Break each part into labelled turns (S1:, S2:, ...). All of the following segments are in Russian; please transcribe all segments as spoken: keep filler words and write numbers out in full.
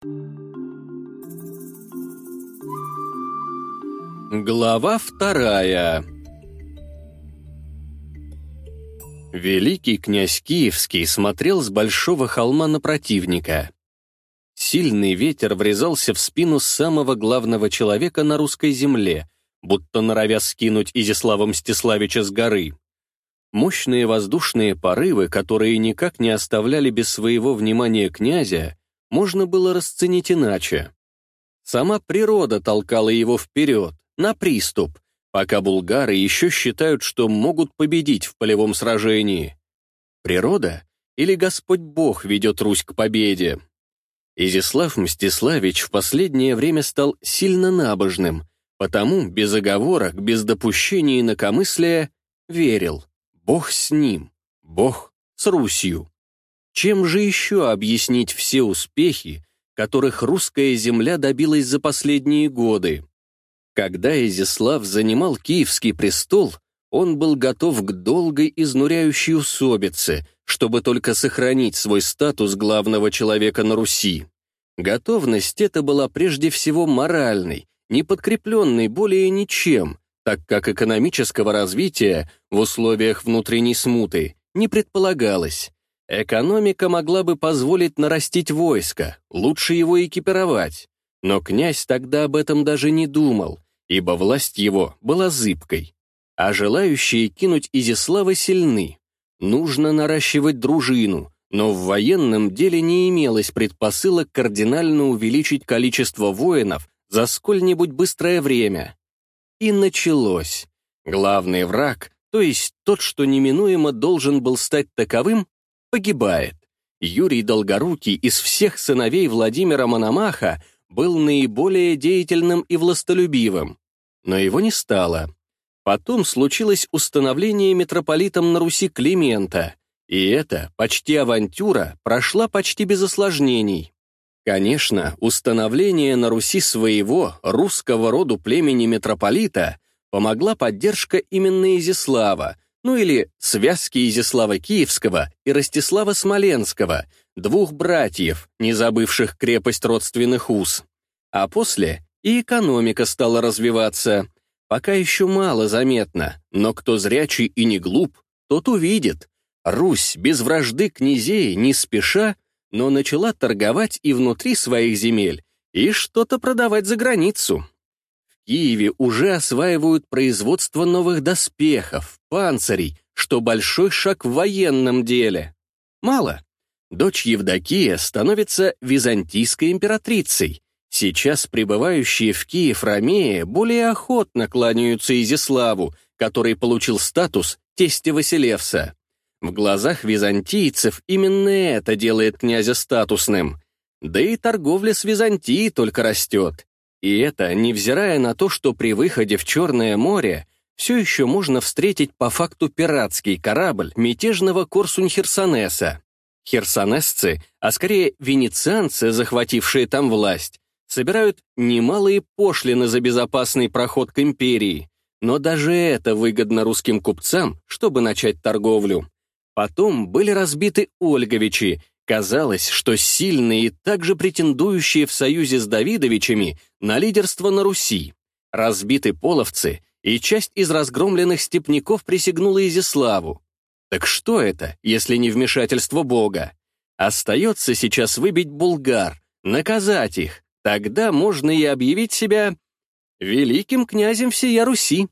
S1: Глава вторая. Великий князь Киевский смотрел с большого холма на противника. Сильный ветер врезался в спину самого главного человека на русской земле, будто норовя скинуть Изяслава Мстиславича с горы. Мощные воздушные порывы, которые никак не оставляли без своего внимания князя, можно было расценить иначе. Сама природа толкала его вперед, на приступ, пока булгары еще считают, что могут победить в полевом сражении. Природа или Господь Бог ведет Русь к победе? Изяслав Мстиславич в последнее время стал сильно набожным, потому без оговорок, без допущения инакомыслия верил: Бог с ним, Бог с Русью. Чем же еще объяснить все успехи, которых русская земля добилась за последние годы? Когда Изяслав занимал Киевский престол, он был готов к долгой изнуряющей усобице, чтобы только сохранить свой статус главного человека на Руси. Готовность эта была прежде всего моральной, не подкрепленной более ничем, так как экономического развития в условиях внутренней смуты не предполагалось. Экономика могла бы позволить нарастить войско, лучше его экипировать. Но князь тогда об этом даже не думал, ибо власть его была зыбкой. А желающие кинуть Изяслава сильны. Нужно наращивать дружину, но в военном деле не имелось предпосылок кардинально увеличить количество воинов за сколь-нибудь быстрое время. И началось. Главный враг, то есть тот, что неминуемо должен был стать таковым, погибает. Юрий Долгорукий из всех сыновей Владимира Мономаха был наиболее деятельным и властолюбивым, но его не стало. Потом случилось установление митрополитом на Руси Климента, и эта почти авантюра прошла почти без осложнений. Конечно, установление на Руси своего русского роду племени митрополита помогла поддержка именно Изяслава, ну или связки Изяслава Киевского и Ростислава Смоленского, двух братьев, не забывших крепость родственных уз. А после и экономика стала развиваться. Пока еще мало заметно, но кто зрячий и не глуп, тот увидит. Русь без вражды князей не спеша, но начала торговать и внутри своих земель, и что-то продавать за границу. В Киеве уже осваивают производство новых доспехов, панцирей, что большой шаг в военном деле. Мало. Дочь Евдокия становится византийской императрицей. Сейчас прибывающие в Киев ромеи более охотно кланяются Изяславу, который получил статус тестя Василевса. В глазах византийцев именно это делает князя статусным. Да и торговля с Византией только растет. И это невзирая на то, что при выходе в Черное море все еще можно встретить по факту пиратский корабль мятежного Корсунь-Херсонеса. Херсонесцы, а скорее венецианцы, захватившие там власть, собирают немалые пошлины за безопасный проход к империи. Но даже это выгодно русским купцам, чтобы начать торговлю. Потом были разбиты Ольговичи. Казалось, что сильные и также претендующие в союзе с Давидовичами на лидерство на Руси. Разбиты половцы, и часть из разгромленных степняков присягнула Изяславу. Так что это, если не вмешательство Бога? Остается сейчас выбить булгар, наказать их, тогда можно и объявить себя великим князем всея Руси.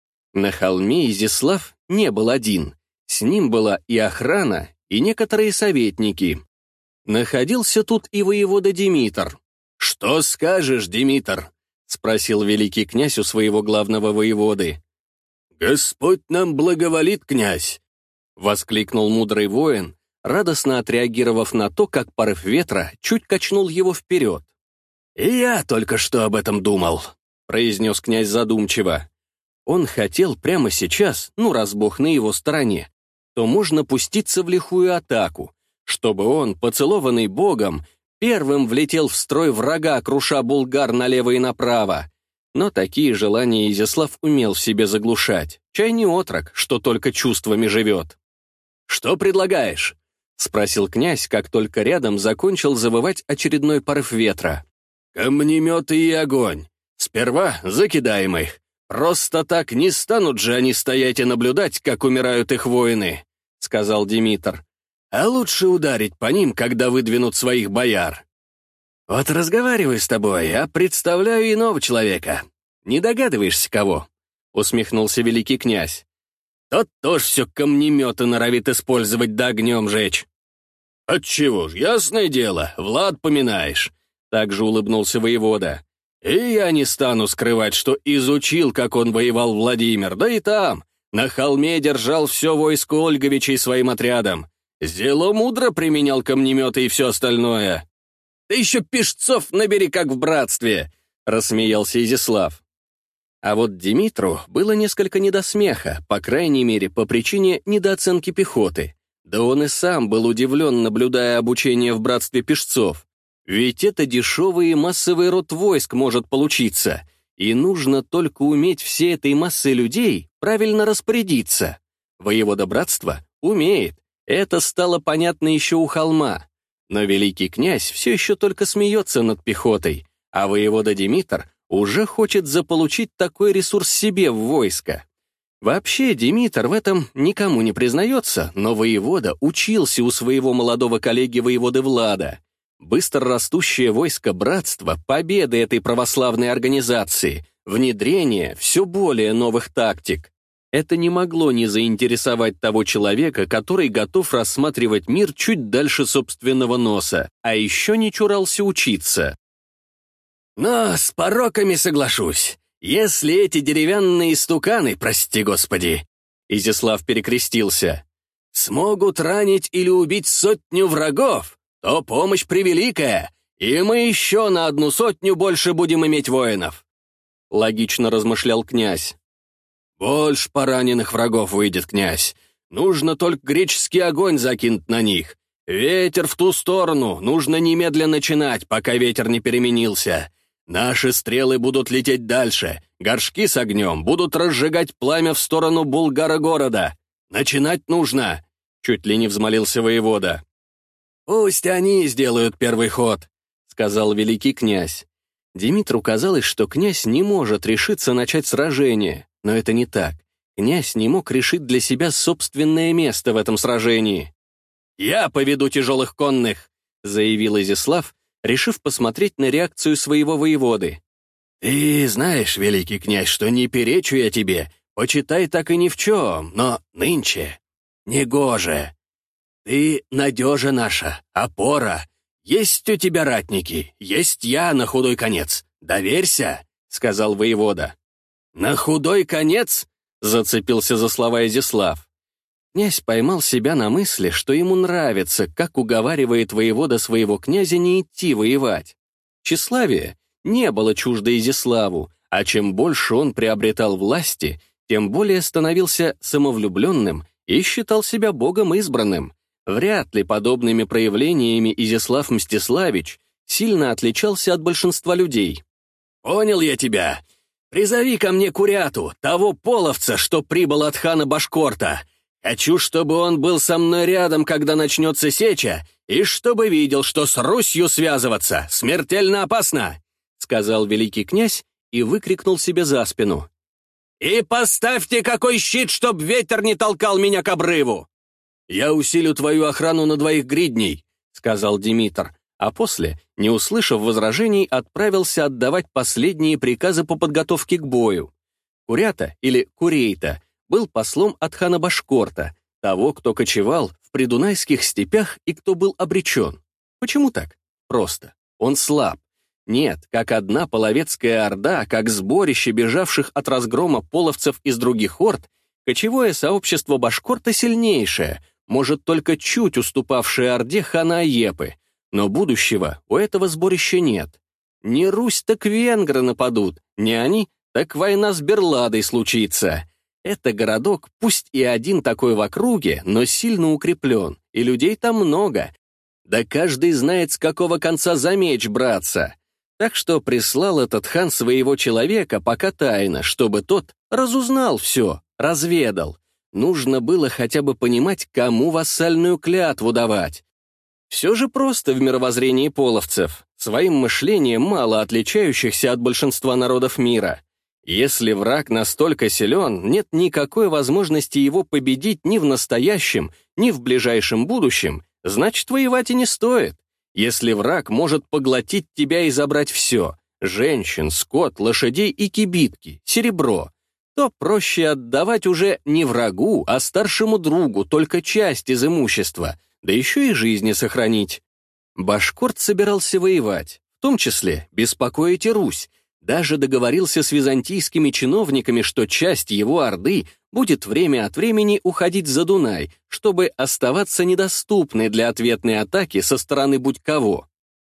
S1: На холме Изяслав не был один. С ним была и охрана, и некоторые советники. Находился тут и воевода Димитр. «Что скажешь, Димитр?» — спросил великий князь у своего главного воеводы. «Господь нам благоволит, князь!» — воскликнул мудрый воин, радостно отреагировав на то, как порыв ветра чуть качнул его вперед. «И я только что об этом думал», — произнес князь задумчиво. Он хотел прямо сейчас, ну раз Бог на его стороне, то можно пуститься в лихую атаку, чтобы он, поцелованный Богом, первым влетел в строй врага, круша булгар налево и направо. Но такие желания Изяслав умел в себе заглушать, чай не отрок, что только чувствами живет. «Что предлагаешь?» — спросил князь, как только рядом закончил завывать очередной порыв ветра. «Камнеметы и огонь. Сперва закидаем их. Просто так не станут же они стоять и наблюдать, как умирают их воины», — сказал Димитр. «А лучше ударить по ним, когда выдвинут своих бояр». «Вот разговариваю с тобой, а представляю иного человека. Не догадываешься, кого?» — усмехнулся великий князь. «Тот тоже все камнеметы норовит использовать да огнем жечь». «Отчего ж, ясное дело, Влад поминаешь», — также улыбнулся воевода. «И я не стану скрывать, что изучил, как он воевал Владимир, да и там, на холме держал все войско Ольговичей своим отрядом. Сдело мудро применял камнеметы и все остальное». «Ты еще пешцов набери, как в братстве», — рассмеялся Изяслав. А вот Димитру было несколько не до смеха, по крайней мере, по причине недооценки пехоты. Да он и сам был удивлен, наблюдая обучение в братстве пешцов. Ведь это дешевый и массовый род войск может получиться, и нужно только уметь всей этой массой людей правильно распорядиться. Воевода братства умеет, это стало понятно еще у холма. Но великий князь все еще только смеется над пехотой, а воевода Димитр уже хочет заполучить такой ресурс себе в войско. Вообще, Димитр в этом никому не признается, но воевода учился у своего молодого коллеги воеводы Влада. Быстро растущее войско братства, победы этой православной организации, внедрение все более новых тактик. Это не могло не заинтересовать того человека, который готов рассматривать мир чуть дальше собственного носа, а еще не чурался учиться. «Но с пороками соглашусь. Если эти деревянные стуканы, прости господи», — Изяслав перекрестился, «смогут ранить или убить сотню врагов, то помощь превеликая, и мы еще на одну сотню больше будем иметь воинов», — логично размышлял князь. «Больше пораненных врагов выйдет, князь. Нужно только греческий огонь закинуть на них. Ветер в ту сторону, нужно немедленно начинать, пока ветер не переменился. Наши стрелы будут лететь дальше, горшки с огнем будут разжигать пламя в сторону Булгара-города. Начинать нужно», — чуть ли не взмолился воевода. «Пусть они сделают первый ход», — сказал великий князь. Димитру казалось, что князь не может решиться начать сражение, но это не так. Князь не мог решить для себя собственное место в этом сражении. «Я поведу тяжелых конных», — заявил Изяслав, решив посмотреть на реакцию своего воеводы. «Ты знаешь, великий князь, что не перечу я тебе, почитай так и ни в чем, но нынче негоже. Ты надежа наша, опора. Есть у тебя ратники, есть я на худой конец. Доверься», — сказал воевода. «На худой конец?» — зацепился за слова Изяслав. Князь поймал себя на мысли, что ему нравится, как уговаривает воевода своего князя не идти воевать. Тщеславие не было чуждо Изяславу, а чем больше он приобретал власти, тем более становился самовлюбленным и считал себя богом избранным. Вряд ли подобными проявлениями Изяслав Мстиславич сильно отличался от большинства людей. «Понял я тебя. Призови ко мне Куряту, того половца, что прибыл от хана Башкорта. Хочу, чтобы он был со мной рядом, когда начнется сеча, и чтобы видел, что с Русью связываться смертельно опасно», — сказал великий князь и выкрикнул себе за спину. «И поставьте какой щит, чтоб ветер не толкал меня к обрыву!» «Я усилю твою охрану на двоих гридней», — сказал Димитр, а после, не услышав возражений, отправился отдавать последние приказы по подготовке к бою. Курята, или Курейта, был послом от хана Башкорта, того, кто кочевал в придунайских степях и кто был обречен. Почему так? Просто. Он слаб. Нет, как одна половецкая орда, как сборище бежавших от разгрома половцев из других орд, кочевое сообщество Башкорта сильнейшее, может, только чуть уступавшее орде хана Аепы, но будущего у этого сборища нет. Не Русь, так венгры нападут, не они, так война с Берладой случится. Это городок, пусть и один такой в округе, но сильно укреплен, и людей там много. Да каждый знает, с какого конца за меч браться. Так что прислал этот хан своего человека пока тайно, чтобы тот разузнал все, разведал. нужно было хотя бы понимать, кому вассальную клятву давать. Все же просто в мировоззрении половцев, своим мышлением мало отличающихся от большинства народов мира. Если враг настолько силен, нет никакой возможности его победить ни в настоящем, ни в ближайшем будущем, значит, воевать и не стоит. Если враг может поглотить тебя и забрать все — женщин, скот, лошадей и кибитки, серебро — то проще отдавать уже не врагу, а старшему другу только часть из имущества, да еще и жизни сохранить. Башкорт собирался воевать, в том числе беспокоить и Русь, даже договорился с византийскими чиновниками, что часть его орды будет время от времени уходить за Дунай, чтобы оставаться недоступной для ответной атаки со стороны будь кого.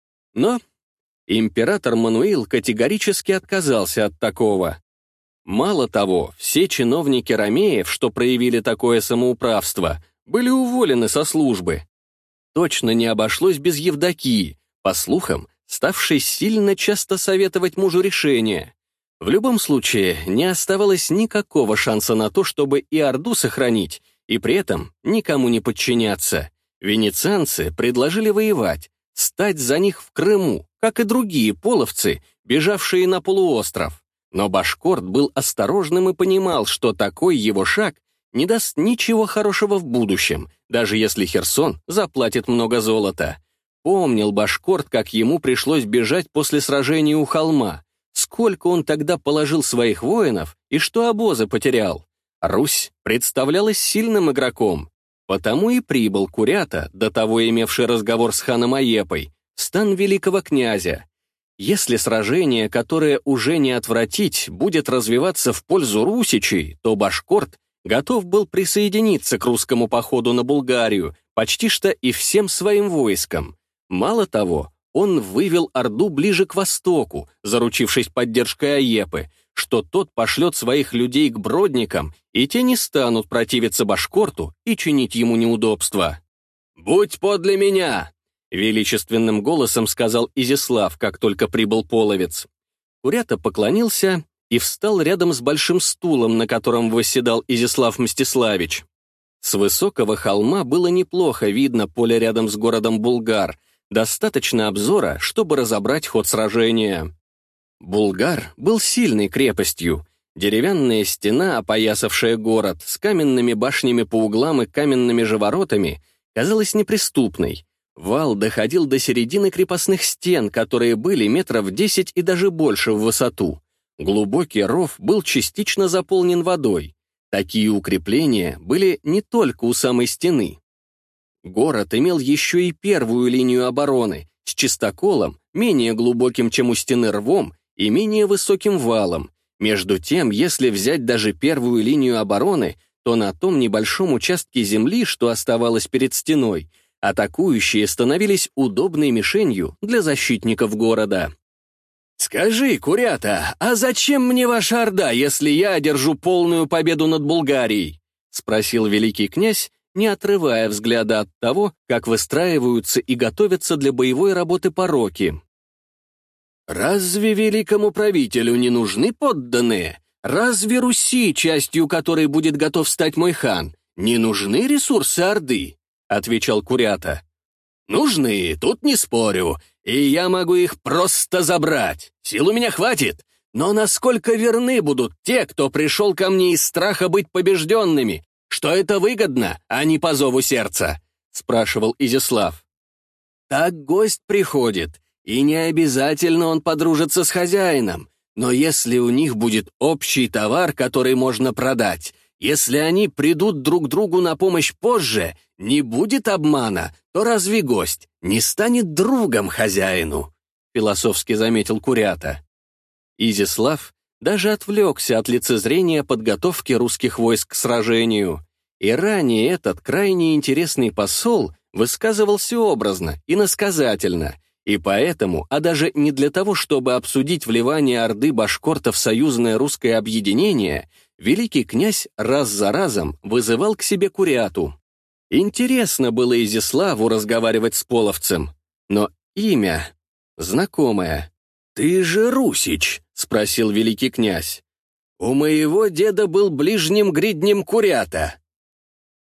S1: Но император Мануил категорически отказался от такого. Мало того, все чиновники ромеев, что проявили такое самоуправство, были уволены со службы. Точно не обошлось без Евдокии, по слухам, ставшей сильно часто советовать мужу решения. В любом случае, не оставалось никакого шанса на то, чтобы и Орду сохранить, и при этом никому не подчиняться. Венецианцы предложили воевать, стать за них в Крыму, как и другие половцы, бежавшие на полуостров. Но Башкорт был осторожным и понимал, что такой его шаг не даст ничего хорошего в будущем, даже если Херсон заплатит много золота. Помнил Башкорт, как ему пришлось бежать после сражения у холма, сколько он тогда положил своих воинов и что обозы потерял. Русь представлялась сильным игроком, потому и прибыл Курята, до того имевший разговор с ханом Аепой, в стан великого князя. Если сражение, которое уже не отвратить, будет развиваться в пользу русичей, то Башкорт готов был присоединиться к русскому походу на Булгарию, почти что и всем своим войском. Мало того, он вывел Орду ближе к востоку, заручившись поддержкой Аепы, что тот пошлет своих людей к бродникам, и те не станут противиться Башкорту и чинить ему неудобства. «Будь подле меня!» — величественным голосом сказал Изяслав, как только прибыл половец. Курята поклонился и встал рядом с большим стулом, на котором восседал Изяслав Мстиславич. С высокого холма было неплохо видно поле рядом с городом Булгар, достаточно обзора, чтобы разобрать ход сражения. Булгар был сильной крепостью. Деревянная стена, опоясавшая город, с каменными башнями по углам и каменными же воротами, казалась неприступной. Вал доходил до середины крепостных стен, которые были метров десять и даже больше в высоту. Глубокий ров был частично заполнен водой. Такие укрепления были не только у самой стены. Город имел еще и первую линию обороны, с чистоколом, менее глубоким, чем у стены рвом, и менее высоким валом. Между тем, если взять даже первую линию обороны, то на том небольшом участке земли, что оставалось перед стеной, атакующие становились удобной мишенью для защитников города. «Скажи, Курята, а зачем мне ваша орда, если я одержу полную победу над Булгарией?» — спросил великий князь, не отрывая взгляда от того, как выстраиваются и готовятся для боевой работы пороки. «Разве великому правителю не нужны подданные? Разве Руси, частью которой будет готов стать мой хан, не нужны ресурсы Орды?» — отвечал Курята. «Нужны, тут не спорю, и я могу их просто забрать. Сил у меня хватит, но насколько верны будут те, кто пришел ко мне из страха быть побежденными, что это выгодно, а не по зову сердца?» — спрашивал Изяслав. «Так гость приходит, и не обязательно он подружится с хозяином, но если у них будет общий товар, который можно продать, если они придут друг другу на помощь позже, не будет обмана, то разве гость не станет другом хозяину?» — философски заметил Курята. Изяслав даже отвлекся от лицезрения подготовки русских войск к сражению. И ранее этот крайне интересный посол высказывался образно, иносказательно, и поэтому, а даже не для того, чтобы обсудить вливание Орды Башкорта в союзное русское объединение, великий князь раз за разом вызывал к себе Куряту. Интересно было Изяславу разговаривать с половцем, но имя знакомое. «Ты же Русич?» — спросил великий князь. «У моего деда был ближним гриднем Курята.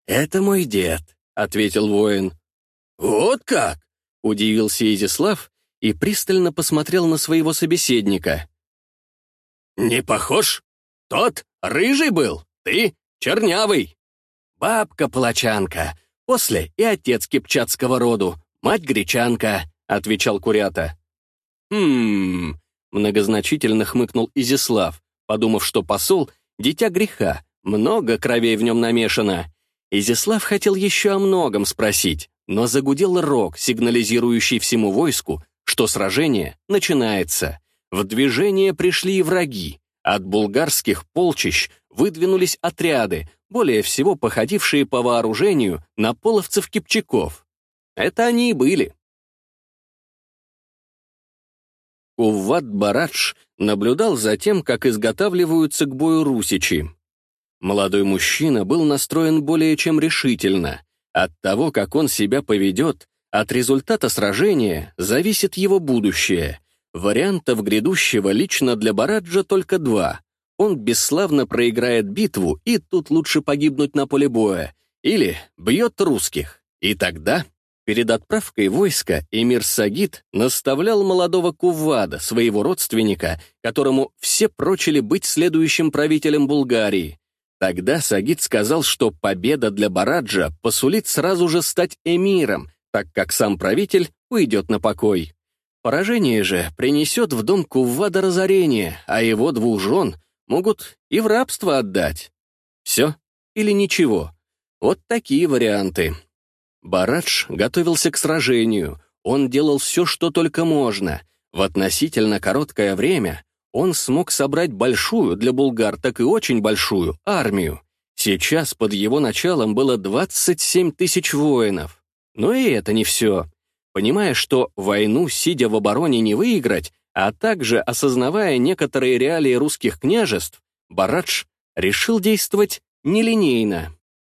S1: «Это мой дед», — ответил воин. «Вот как?» — удивился Изяслав и пристально посмотрел на своего собеседника. «Не похож? Тот рыжий был, ты чернявый. Бабка-палачанка, после и отец кипчакского роду, мать гречанка», — отвечал Курята. «Хм...» — многозначительно хмыкнул Изяслав, подумав, что посол — дитя греха, много кровей в нем намешано. Изяслав хотел еще о многом спросить, но загудел рог, сигнализирующий всему войску, что сражение начинается. В движение пришли и враги. От булгарских полчищ выдвинулись отряды, более всего походившие по вооружению на половцев-кипчаков. Это они и были. Кувват-Барадж наблюдал за тем, как изготавливаются к бою русичи. Молодой мужчина был настроен более чем решительно. От того, как он себя поведет, от результата сражения зависит его будущее. Вариантов грядущего лично для Бараджа только два. Он бесславно проиграет битву, и тут лучше погибнуть на поле боя, или бьет русских. И тогда, перед отправкой войска, эмир Сагид наставлял молодого Куввада, своего родственника, которому все прочили быть следующим правителем Булгарии. Тогда Сагид сказал, что победа для Бараджа посулит сразу же стать эмиром, так как сам правитель уйдет на покой. Поражение же принесет в дом Куввада разорение, а его двух жен могут и в рабство отдать. Все или ничего. Вот такие варианты. Барадж готовился к сражению. Он делал все, что только можно. В относительно короткое время он смог собрать большую, для булгар так и очень большую, армию. Сейчас под его началом было двадцать семь тысяч воинов. Но и это не все. Понимая, что войну, сидя в обороне, не выиграть, а также осознавая некоторые реалии русских княжеств, Барадж решил действовать нелинейно.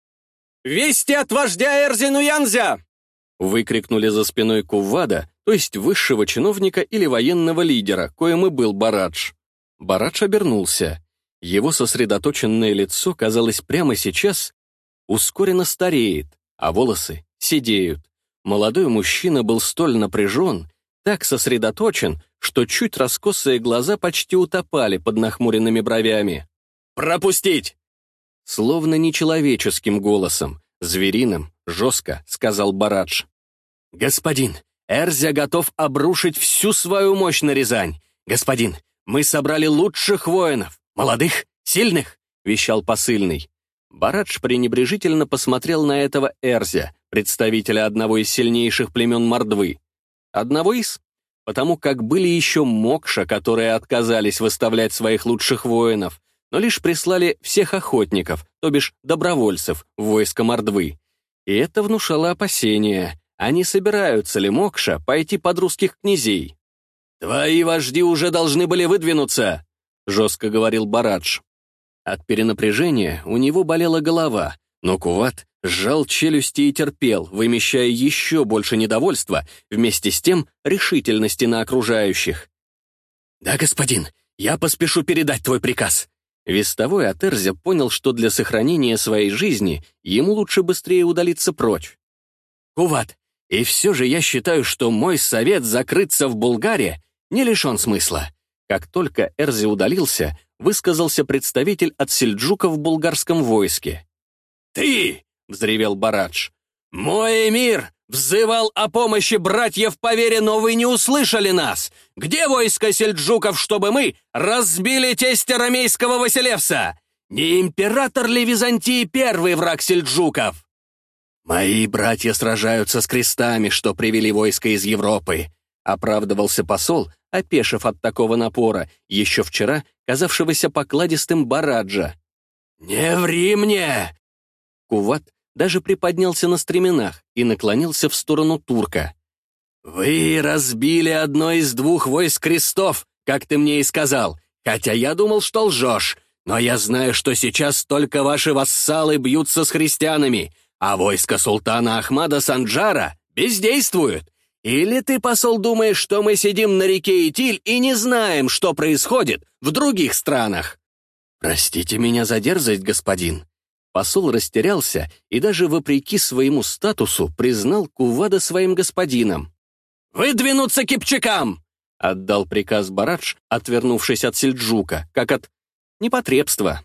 S1: «Вести от вождя Эрзину-Янзя!» выкрикнули за спиной Куввада, то есть высшего чиновника или военного лидера, коим и был Барадж. Барадж обернулся. Его сосредоточенное лицо, казалось, прямо сейчас ускоренно стареет, а волосы седеют. Молодой мужчина был столь напряжен, так сосредоточен, что чуть раскосые глаза почти утопали под нахмуренными бровями. «Пропустить!» Словно нечеловеческим голосом, звериным, жестко сказал Барадж. «Господин, Эрзя готов обрушить всю свою мощь на Рязань. Господин, мы собрали лучших воинов, молодых, сильных», — вещал посыльный. Барадж пренебрежительно посмотрел на этого Эрзя, представителя одного из сильнейших племен Мордвы. Одного из, потому как были еще Мокша, которые отказались выставлять своих лучших воинов, но лишь прислали всех охотников, то бишь добровольцев, в войско Мордвы. И это внушало опасения, а не собираются ли Мокша пойти под русских князей. «Твои вожди уже должны были выдвинуться», — жестко говорил Барадж. От перенапряжения у него болела голова, но Кувват сжал челюсти и терпел, вымещая еще больше недовольства, вместе с тем решительности на окружающих. «Да, господин, я поспешу передать твой приказ». Вестовой от Эрзя понял, что для сохранения своей жизни ему лучше быстрее удалиться прочь. «Кувват, и все же я считаю, что мой совет закрыться в Булгарии не лишен смысла». Как только Эрзи удалился, высказался представитель от сельджуков в булгарском войске. «Ты!» — взревел Барадж. «Мой эмир взывал о помощи братьев по вере, но вы не услышали нас! Где войско сельджуков, чтобы мы разбили тестя ромейского Василевса? Не император ли Византии первый враг сельджуков?» «Мои братья сражаются с крестами, что привели войско из Европы», — оправдывался посол, опешив от такого напора, еще вчера казавшегося покладистым Бараджа. «Не ври мне!» Кувват даже приподнялся на стременах и наклонился в сторону турка. «Вы разбили одно из двух войск крестов, как ты мне и сказал, хотя я думал, что лжешь, но я знаю, что сейчас только ваши вассалы бьются с христианами, а войско султана Ахмада Санджара бездействует. Или ты, посол, думаешь, что мы сидим на реке Итиль и не знаем, что происходит в других странах?» «Простите меня за дерзость, господин». Посол растерялся и даже вопреки своему статусу признал Кувада своим господином. «Выдвинуться кипчакам!» — отдал приказ Барадж, отвернувшись от Сельджука, как от непотребства.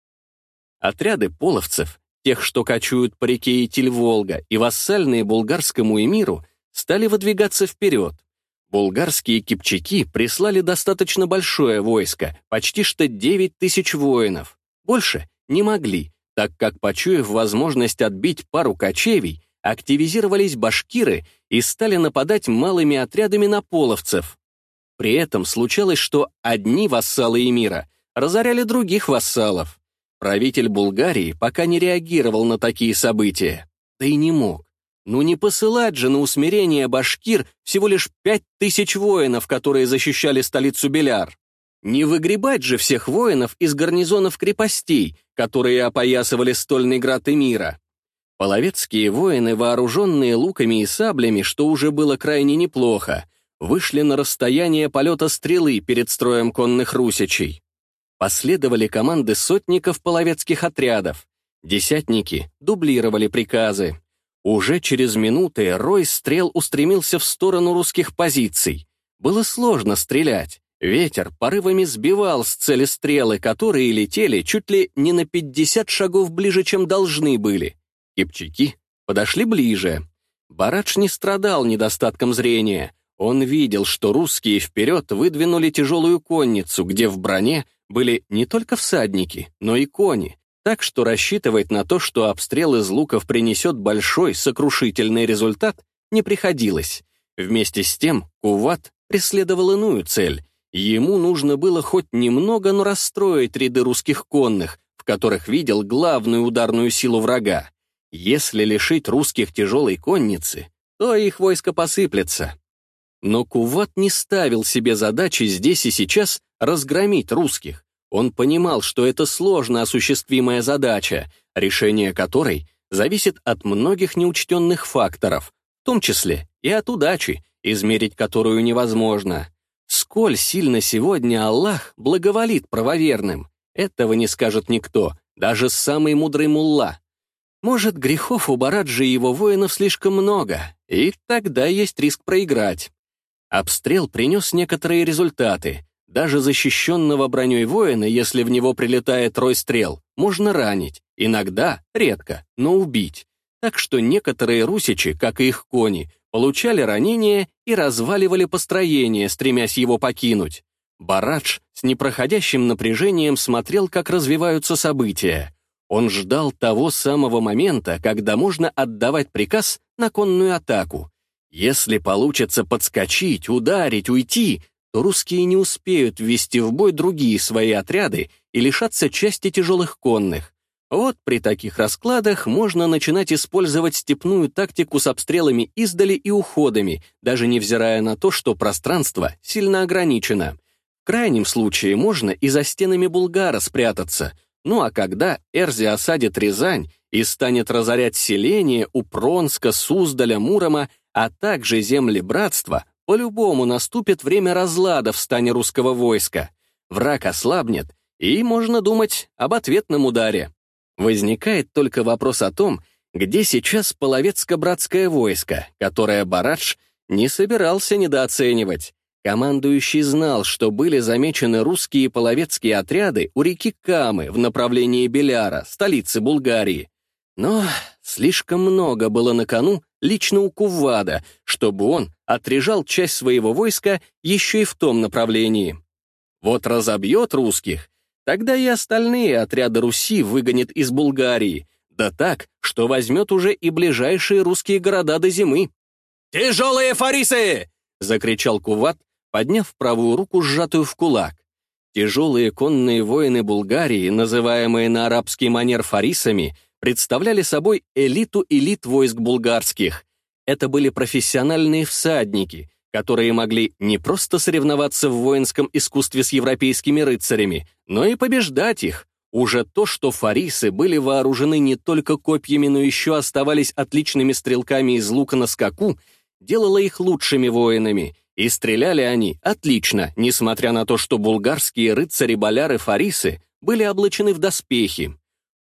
S1: Отряды половцев, тех, что кочуют по реке Итиль-Волга, и вассальные булгарскому эмиру, стали выдвигаться вперед. Булгарские кипчаки прислали достаточно большое войско, почти что девять тысяч воинов. Больше не могли, так как, почуяв возможность отбить пару кочевий, активизировались башкиры и стали нападать малыми отрядами на половцев. При этом случалось, что одни вассалы эмира разоряли других вассалов. Правитель Булгарии пока не реагировал на такие события, да и не мог. Ну не посылать же на усмирение башкир всего лишь пять тысяч воинов, которые защищали столицу Беляр. Не выгребать же всех воинов из гарнизонов крепостей, которые опоясывали стольный град эмира. Половецкие воины, вооруженные луками и саблями, что уже было крайне неплохо, вышли на расстояние полета стрелы перед строем конных русичей. Последовали команды сотников половецких отрядов. Десятники дублировали приказы. Уже через минуты рой стрел устремился в сторону русских позиций. Было сложно стрелять. Ветер порывами сбивал с цели стрелы, которые летели чуть ли не на пятьдесят шагов ближе, чем должны были. Кипчаки подошли ближе. Барадж не страдал недостатком зрения. Он видел, что русские вперед выдвинули тяжелую конницу, где в броне были не только всадники, но и кони, так что рассчитывать на то, что обстрел из луков принесет большой сокрушительный результат, не приходилось. Вместе с тем Кувад преследовал иную цель. Ему нужно было хоть немного, но расстроить ряды русских конных, в которых видел главную ударную силу врага. Если лишить русских тяжелой конницы, то их войско посыплется. Но Кувад не ставил себе задачи здесь и сейчас разгромить русских. Он понимал, что это сложно осуществимая задача, решение которой зависит от многих неучтенных факторов, в том числе и от удачи, измерить которую невозможно. Сколь сильно сегодня Аллах благоволит правоверным, этого не скажет никто, даже самый мудрый мулла. Может, грехов у Бараджа и его воинов слишком много, и тогда есть риск проиграть. Обстрел принес некоторые результаты. Даже защищенного броней воина, если в него прилетает рой стрел, можно ранить. Иногда, редко, но убить. Так что некоторые русичи, как и их кони, получали ранения и разваливали построение, стремясь его покинуть. Барадж с непроходящим напряжением смотрел, как развиваются события. Он ждал того самого момента, когда можно отдавать приказ на конную атаку. Если получится подскочить, ударить, уйти, то русские не успеют ввести в бой другие свои отряды и лишатся части тяжелых конных. Вот при таких раскладах можно начинать использовать степную тактику с обстрелами издали и уходами, даже невзирая на то, что пространство сильно ограничено. В крайнем случае можно и за стенами Булгара спрятаться. Ну а когда Эрзи осадит Рязань и станет разорять селения у Пронска, Суздаля, Мурома, а также земли братства, по-любому наступит время разлада в стане русского войска. Враг ослабнет, и можно думать об ответном ударе. Возникает только вопрос о том, где сейчас половецко-братское войско, которое Барадж не собирался недооценивать. Командующий знал, что были замечены русские половецкие отряды у реки Камы в направлении Беляра, столицы Булгарии. Но слишком много было на кону лично у Кувада, чтобы он отрежал часть своего войска еще и в том направлении. Вот разобьет русских, тогда и остальные отряды Руси выгонит из Булгарии, да так, что возьмет уже и ближайшие русские города до зимы. «Тяжелые фарисы!» — закричал Кувад, подняв правую руку, сжатую в кулак. Тяжелые конные воины Булгарии, называемые на арабский манер фарисами, представляли собой элиту элит войск булгарских. Это были профессиональные всадники, которые могли не просто соревноваться в воинском искусстве с европейскими рыцарями, но и побеждать их. Уже то, что фарисы были вооружены не только копьями, но еще оставались отличными стрелками из лука на скаку, делало их лучшими воинами, и стреляли они отлично, несмотря на то, что булгарские рыцари-боляры-фарисы были облачены в доспехи.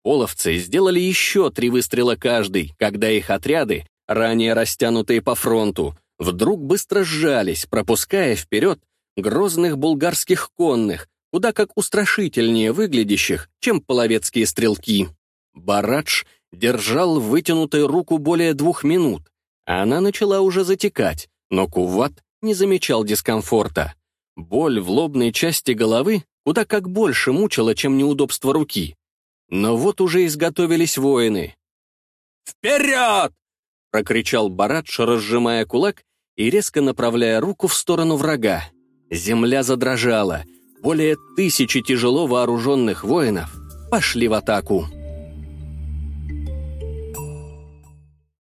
S1: Половцы сделали еще три выстрела каждый, когда их отряды, ранее растянутые по фронту, вдруг быстро сжались, пропуская вперед грозных булгарских конных, куда как устрашительнее выглядящих, чем половецкие стрелки. Барадж держал в вытянутой руку более двух минут. Она начала уже затекать, но Кувват не замечал дискомфорта. Боль в лобной части головы куда как больше мучила, чем неудобство руки. Но вот уже изготовились воины. «Вперед!» — прокричал Барадж, разжимая кулак и резко направляя руку в сторону врага. Земля задрожала. Более тысячи тяжело вооруженных воинов пошли в атаку.